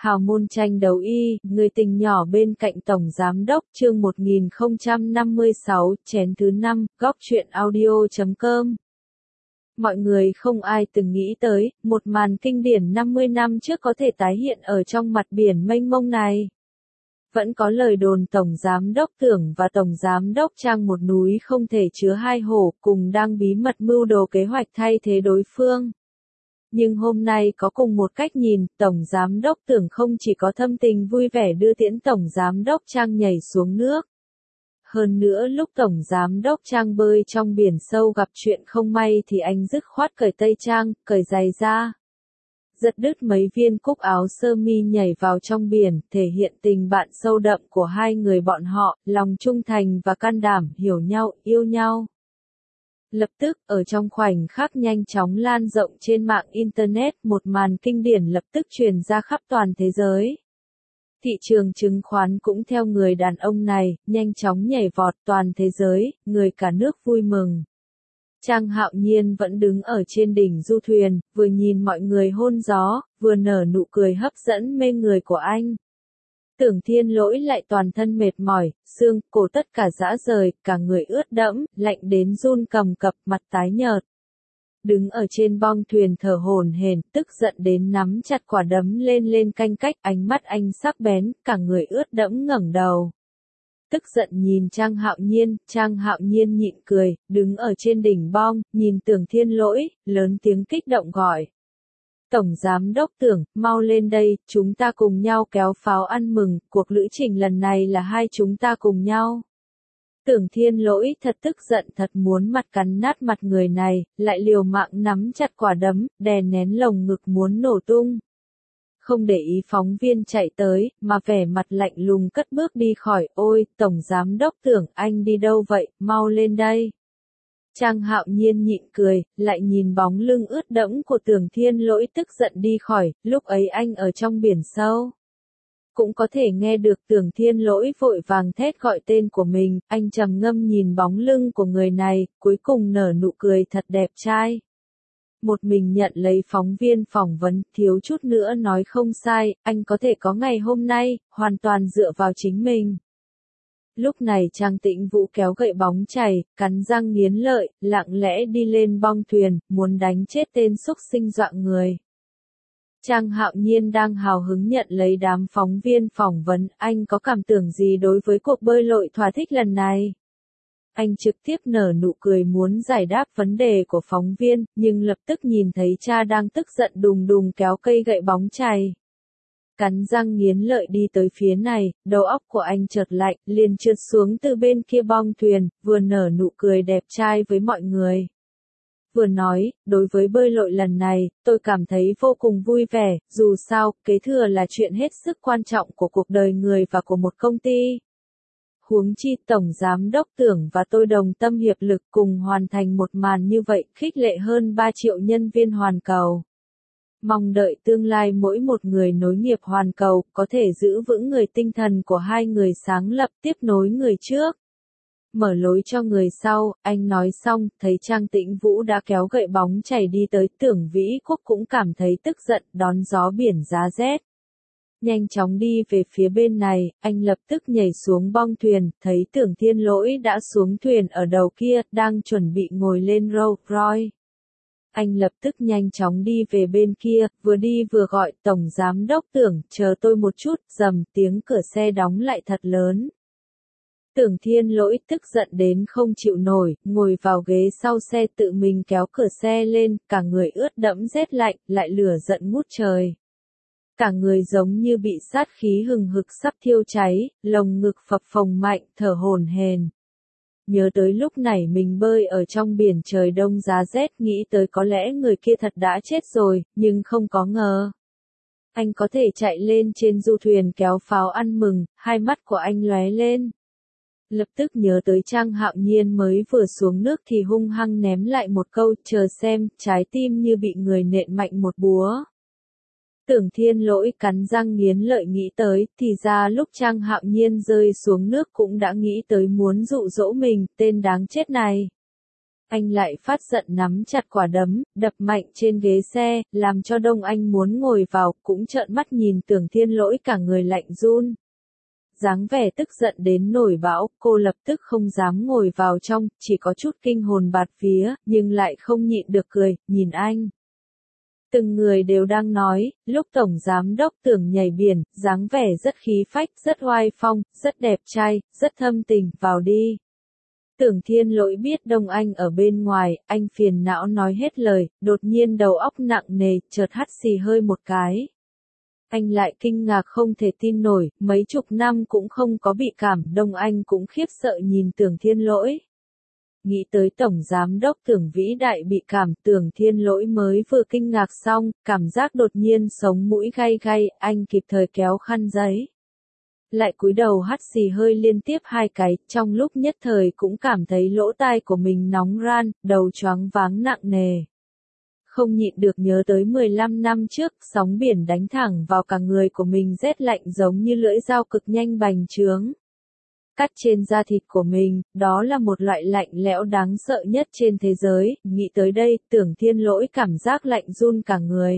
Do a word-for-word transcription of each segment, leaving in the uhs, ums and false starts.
Hào môn tranh đấu y, người tình nhỏ bên cạnh Tổng Giám đốc chương một nghìn không trăm năm mươi sáu, chén thứ năm, góc truyện audio chấm com. Mọi người không ai từng nghĩ tới, một màn kinh điển năm mươi năm trước có thể tái hiện ở trong mặt biển mênh mông này. Vẫn có lời đồn Tổng Giám đốc Tưởng và Tổng Giám đốc Trang một núi không thể chứa hai hổ cùng đang bí mật mưu đồ kế hoạch thay thế đối phương. Nhưng hôm nay có cùng một cách nhìn, Tổng Giám đốc Tưởng không chỉ có thâm tình vui vẻ đưa tiễn Tổng Giám đốc Trang nhảy xuống nước. Hơn nữa lúc Tổng Giám đốc Trang bơi trong biển sâu gặp chuyện không may thì anh dứt khoát cởi tây trang, cởi giày ra. Giật đứt mấy viên cúc áo sơ mi nhảy vào trong biển, thể hiện tình bạn sâu đậm của hai người bọn họ, lòng trung thành và can đảm, hiểu nhau, yêu nhau. Lập tức, ở trong khoảnh khắc nhanh chóng lan rộng trên mạng Internet, một màn kinh điển lập tức truyền ra khắp toàn thế giới. Thị trường chứng khoán cũng theo người đàn ông này, nhanh chóng nhảy vọt toàn thế giới, người cả nước vui mừng. Trang Hạo Nhiên vẫn đứng ở trên đỉnh du thuyền, vừa nhìn mọi người hôn gió, vừa nở nụ cười hấp dẫn mê người của anh. Tưởng Thiên Lỗi lại toàn thân mệt mỏi, xương, cổ tất cả rã rời, cả người ướt đẫm, lạnh đến run cầm cập, mặt tái nhợt. Đứng ở trên bong thuyền thở hổn hển, tức giận đến nắm chặt quả đấm lên lên canh cách, ánh mắt anh sắc bén, cả người ướt đẫm ngẩng đầu. Tức giận nhìn Trang Hạo Nhiên, Trang Hạo Nhiên nhịn cười, đứng ở trên đỉnh bong, nhìn Tưởng Thiên Lỗi, lớn tiếng kích động gọi. Tổng Giám đốc Tưởng, mau lên đây, chúng ta cùng nhau kéo pháo ăn mừng, cuộc lữ trình lần này là hai chúng ta cùng nhau. Tưởng Thiên Lỗi thật tức giận thật muốn mặt cắn nát mặt người này, lại liều mạng nắm chặt quả đấm, đè nén lồng ngực muốn nổ tung. Không để ý phóng viên chạy tới, mà vẻ mặt lạnh lùng cất bước đi khỏi, ôi, Tổng Giám đốc Tưởng, anh đi đâu vậy, mau lên đây. Trang Hạo Nhiên nhịn cười, lại nhìn bóng lưng ướt đẫm của Tưởng Thiên Lỗi tức giận đi khỏi, lúc ấy anh ở trong biển sâu. Cũng có thể nghe được Tưởng Thiên Lỗi vội vàng thét gọi tên của mình, anh trầm ngâm nhìn bóng lưng của người này, cuối cùng nở nụ cười thật đẹp trai. Một mình nhận lấy phóng viên phỏng vấn, thiếu chút nữa nói không sai, anh có thể có ngày hôm nay, hoàn toàn dựa vào chính mình. Lúc này Trang Tĩnh Vũ kéo gậy bóng chày, cắn răng nghiến lợi, lặng lẽ đi lên bong thuyền, muốn đánh chết tên xúc sinh dọa người. Trang Hạo Nhiên đang hào hứng nhận lấy đám phóng viên phỏng vấn, anh có cảm tưởng gì đối với cuộc bơi lội thỏa thích lần này? Anh trực tiếp nở nụ cười muốn giải đáp vấn đề của phóng viên, nhưng lập tức nhìn thấy cha đang tức giận đùng đùng kéo cây gậy bóng chày. Cắn răng nghiến lợi đi tới phía này, đầu óc của anh chợt lạnh, liền trượt xuống từ bên kia bong thuyền, vừa nở nụ cười đẹp trai với mọi người. Vừa nói, đối với bơi lội lần này, tôi cảm thấy vô cùng vui vẻ, dù sao, kế thừa là chuyện hết sức quan trọng của cuộc đời người và của một công ty. Huống chi Tổng Giám đốc Tưởng và tôi đồng tâm hiệp lực cùng hoàn thành một màn như vậy, khích lệ hơn ba triệu nhân viên hoàn cầu. Mong đợi tương lai mỗi một người nối nghiệp hoàn cầu có thể giữ vững người tinh thần của hai người sáng lập tiếp nối người trước. Mở lối cho người sau, anh nói xong, thấy Trang Tĩnh Vũ đã kéo gậy bóng chày đi tới, Tưởng Vĩ Quốc cũng cảm thấy tức giận, đón gió biển giá rét. Nhanh chóng đi về phía bên này, anh lập tức nhảy xuống bong thuyền, thấy Tưởng Thiên Lỗi đã xuống thuyền ở đầu kia, đang chuẩn bị ngồi lên Rolls Royce. Anh lập tức nhanh chóng đi về bên kia, vừa đi vừa gọi Tổng Giám đốc Tưởng, chờ tôi một chút, rầm tiếng cửa xe đóng lại thật lớn. Tưởng Thiên Lỗi tức giận đến không chịu nổi, ngồi vào ghế sau xe tự mình kéo cửa xe lên, cả người ướt đẫm rét lạnh, lại lửa giận ngút trời. Cả người giống như bị sát khí hừng hực sắp thiêu cháy, lồng ngực phập phồng mạnh, thở hổn hển. Nhớ tới lúc này mình bơi ở trong biển trời đông giá rét, nghĩ tới có lẽ người kia thật đã chết rồi, nhưng không có ngờ. Anh có thể chạy lên trên du thuyền kéo pháo ăn mừng, hai mắt của anh lóe lên. Lập tức nhớ tới Trang Hạo Nhiên mới vừa xuống nước thì hung hăng ném lại một câu, chờ xem, trái tim như bị người nện mạnh một búa. Tưởng Thiên Lỗi cắn răng nghiến lợi nghĩ tới, thì ra lúc Trang Hạo Nhiên rơi xuống nước cũng đã nghĩ tới muốn dụ dỗ mình, tên đáng chết này. Anh lại phát giận nắm chặt quả đấm, đập mạnh trên ghế xe, làm cho Đông Anh muốn ngồi vào, cũng trợn mắt nhìn Tưởng Thiên Lỗi cả người lạnh run. Dáng vẻ tức giận đến nổi bão, cô lập tức không dám ngồi vào trong, chỉ có chút kinh hồn bạt vía, nhưng lại không nhịn được cười, nhìn anh. Từng người đều đang nói, lúc Tổng Giám Đốc Tưởng nhảy biển, dáng vẻ rất khí phách, rất oai phong, rất đẹp trai, rất thâm tình, vào đi. Tưởng Thiên Lỗi biết Đông Anh ở bên ngoài, anh phiền não nói hết lời, đột nhiên đầu óc nặng nề, chợt hắt xì hơi một cái. Anh lại kinh ngạc không thể tin nổi, mấy chục năm cũng không có bị cảm, Đông Anh cũng khiếp sợ nhìn Tưởng Thiên Lỗi. Nghĩ tới Tổng Giám Đốc Tưởng vĩ đại bị cảm, Tưởng Thiên Lỗi mới vừa kinh ngạc xong, cảm giác đột nhiên sống mũi gay gay, anh kịp thời kéo khăn giấy. Lại cúi đầu hắt xì hơi liên tiếp hai cái, trong lúc nhất thời cũng cảm thấy lỗ tai của mình nóng ran, đầu choáng váng nặng nề. Không nhịn được nhớ tới mười lăm năm trước, sóng biển đánh thẳng vào cả người của mình rét lạnh giống như lưỡi dao cực nhanh bành trướng. Cắt trên da thịt của mình, đó là một loại lạnh lẽo đáng sợ nhất trên thế giới, nghĩ tới đây, Tưởng Thiên Lỗi cảm giác lạnh run cả người.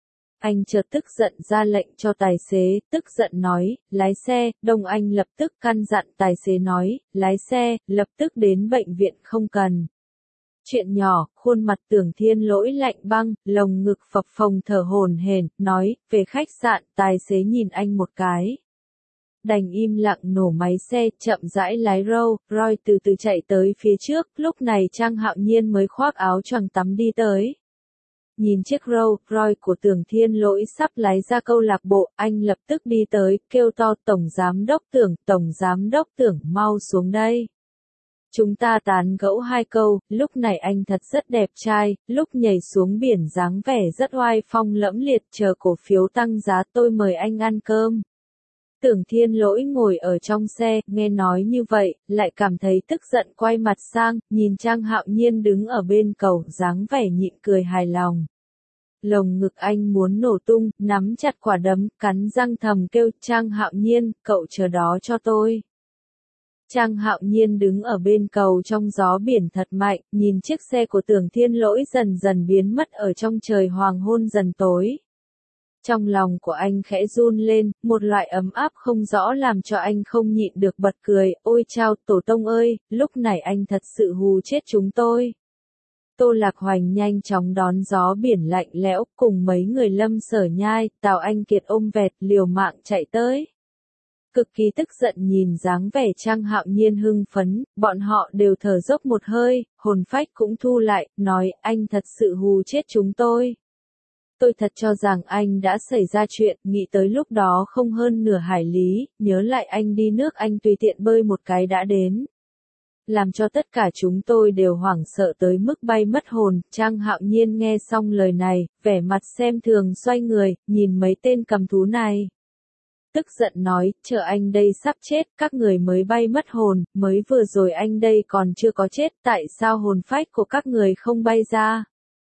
Anh chợt tức giận ra lệnh cho tài xế, tức giận nói, lái xe, Đông Anh lập tức căn dặn tài xế nói, lái xe, lập tức đến bệnh viện không cần. Chuyện nhỏ, khuôn mặt Tưởng Thiên Lỗi lạnh băng, lồng ngực phập phồng thở hổn hển, nói, về khách sạn, tài xế nhìn anh một cái. Đành im lặng nổ máy xe, chậm rãi lái Rolls Royce từ từ chạy tới phía trước, lúc này Trang Hạo Nhiên mới khoác áo choàng tắm đi tới. Nhìn chiếc Rolls Royce của Tưởng Thiên Lỗi sắp lái ra câu lạc bộ, anh lập tức đi tới, kêu to Tổng Giám Đốc Tưởng, Tổng Giám Đốc Tưởng, mau xuống đây. Chúng ta tán gẫu hai câu, lúc này anh thật rất đẹp trai, lúc nhảy xuống biển dáng vẻ rất oai phong lẫm liệt, chờ cổ phiếu tăng giá tôi mời anh ăn cơm. Tưởng Thiên Lỗi ngồi ở trong xe, nghe nói như vậy, lại cảm thấy tức giận quay mặt sang, nhìn Trang Hạo Nhiên đứng ở bên cầu, dáng vẻ nhịn cười hài lòng. Lồng ngực anh muốn nổ tung, nắm chặt quả đấm, cắn răng thầm kêu Trang Hạo Nhiên, cậu chờ đó cho tôi. Trang Hạo Nhiên đứng ở bên cầu trong gió biển thật mạnh, nhìn chiếc xe của Tưởng Thiên Lỗi dần dần biến mất ở trong trời hoàng hôn dần tối. Trong lòng của anh khẽ run lên, một loại ấm áp không rõ làm cho anh không nhịn được bật cười, ôi chao, tổ tông ơi, lúc này anh thật sự hù chết chúng tôi. Tô Lạc Hoành nhanh chóng đón gió biển lạnh lẽo, cùng mấy người Lâm Sở Nhai, Tào Anh Kiệt ôm vẹt, liều mạng chạy tới. Cực kỳ tức giận nhìn dáng vẻ Trang Hạo Nhiên hưng phấn, bọn họ đều thở dốc một hơi, hồn phách cũng thu lại, nói anh thật sự hù chết chúng tôi. Tôi thật cho rằng anh đã xảy ra chuyện, nghĩ tới lúc đó không hơn nửa hải lý, nhớ lại anh đi nước Anh tùy tiện bơi một cái đã đến. Làm cho tất cả chúng tôi đều hoảng sợ tới mức bay mất hồn, Trang Hạo Nhiên nghe xong lời này, vẻ mặt xem thường xoay người, nhìn mấy tên cầm thú này. Tức giận nói, chờ anh đây sắp chết, các người mới bay mất hồn, mới vừa rồi anh đây còn chưa có chết, tại sao hồn phách của các người không bay ra?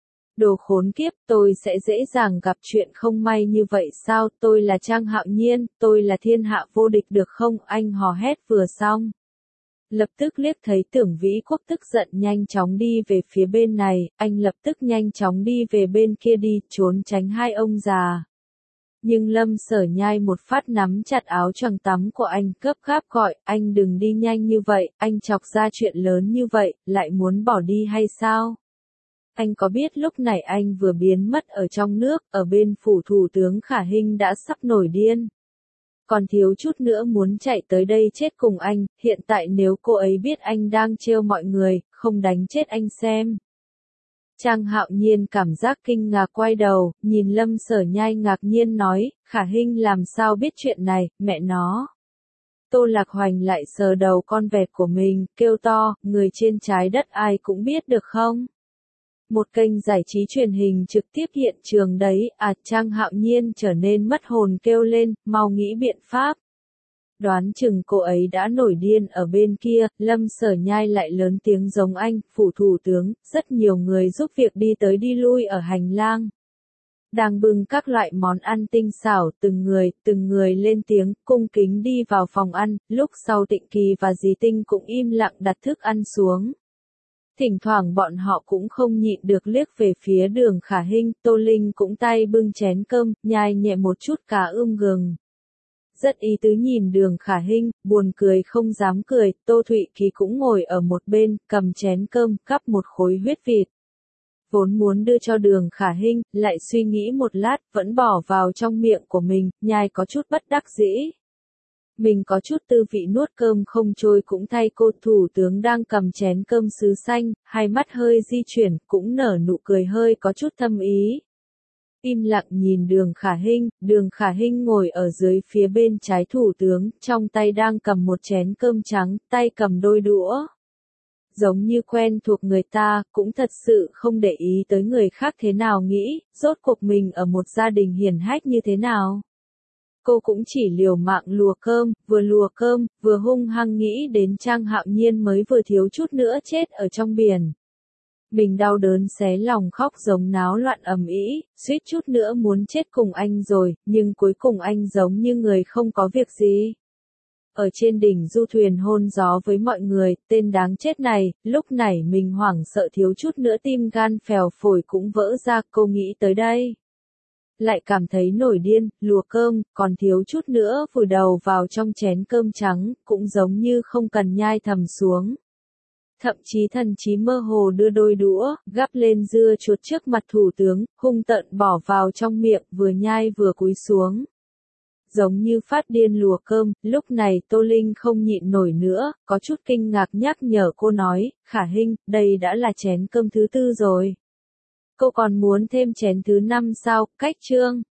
Đồ khốn kiếp, tôi sẽ dễ dàng gặp chuyện không may như vậy sao, tôi là Trang Hạo Nhiên, tôi là thiên hạ vô địch được không, anh hò hét vừa xong. Lập tức liếc thấy Tưởng Vĩ Quốc tức giận nhanh chóng đi về phía bên này, anh lập tức nhanh chóng đi về bên kia đi, trốn tránh hai ông già. Nhưng Lâm Sở Nhai một phát nắm chặt áo choàng tắm của anh, gấp gáp gọi, anh đừng đi nhanh như vậy, anh chọc ra chuyện lớn như vậy, lại muốn bỏ đi hay sao? Anh có biết lúc này anh vừa biến mất ở trong nước, ở bên phủ thủ tướng Khả Hinh đã sắp nổi điên. Còn thiếu chút nữa muốn chạy tới đây chết cùng anh, hiện tại nếu cô ấy biết anh đang trêu mọi người, không đánh chết anh xem. Trang Hạo Nhiên cảm giác kinh ngạc quay đầu, nhìn Lâm Sở Nhai ngạc nhiên nói, Khả Hinh làm sao biết chuyện này, mẹ nó. Tô Lạc Hoành lại sờ đầu con vẹt của mình, kêu to, người trên trái đất ai cũng biết được không? Một kênh giải trí truyền hình trực tiếp hiện trường đấy, à Trang Hạo Nhiên trở nên mất hồn kêu lên, mau nghĩ biện pháp. Đoán chừng cô ấy đã nổi điên ở bên kia, Lâm Sở Nhai lại lớn tiếng giống anh, phủ thủ tướng, rất nhiều người giúp việc đi tới đi lui ở hành lang. Đang bưng các loại món ăn tinh xảo, từng người, từng người lên tiếng, cung kính đi vào phòng ăn, lúc sau Tịnh Kỳ và Dì Tinh cũng im lặng đặt thức ăn xuống. Thỉnh thoảng bọn họ cũng không nhịn được liếc về phía Đường Khả Hinh, Tô Linh cũng tay bưng chén cơm, nhai nhẹ một chút cá ươm gừng. Rất ý tứ nhìn Đường Khả Hinh, buồn cười không dám cười, Tô Thụy Kỳ cũng ngồi ở một bên, cầm chén cơm, cắp một khối huyết vịt. Vốn muốn đưa cho Đường Khả Hinh, lại suy nghĩ một lát, vẫn bỏ vào trong miệng của mình, nhai có chút bất đắc dĩ. Mình có chút tư vị nuốt cơm không trôi cũng thay cô thủ tướng đang cầm chén cơm sứ xanh, hai mắt hơi di chuyển, cũng nở nụ cười hơi có chút thâm ý. Im lặng nhìn Đường Khả Hinh, Đường Khả Hinh ngồi ở dưới phía bên trái thủ tướng, trong tay đang cầm một chén cơm trắng, tay cầm đôi đũa. Giống như quen thuộc người ta, cũng thật sự không để ý tới người khác thế nào nghĩ, rốt cuộc mình ở một gia đình hiển hách như thế nào. Cô cũng chỉ liều mạng lùa cơm, vừa lùa cơm, vừa hung hăng nghĩ đến Trang Hạo Nhiên mới vừa thiếu chút nữa chết ở trong biển. Mình đau đớn xé lòng khóc giống náo loạn ầm ĩ, suýt chút nữa muốn chết cùng anh rồi, nhưng cuối cùng anh giống như người không có việc gì. Ở trên đỉnh du thuyền hôn gió với mọi người, tên đáng chết này, lúc này mình hoảng sợ thiếu chút nữa tim gan phèo phổi cũng vỡ ra, cô nghĩ tới đây. Lại cảm thấy nổi điên, lùa cơm, còn thiếu chút nữa vùi đầu vào trong chén cơm trắng, cũng giống như không cần nhai thầm xuống. Thậm chí thần trí mơ hồ đưa đôi đũa, gắp lên dưa chuột trước mặt thủ tướng, hung tợn bỏ vào trong miệng, vừa nhai vừa cúi xuống. Giống như phát điên lùa cơm, lúc này Tô Linh không nhịn nổi nữa, có chút kinh ngạc nhắc nhở cô nói, Khả Hinh, đây đã là chén cơm thứ tư rồi. Cô còn muốn thêm chén thứ năm sao, cách chương.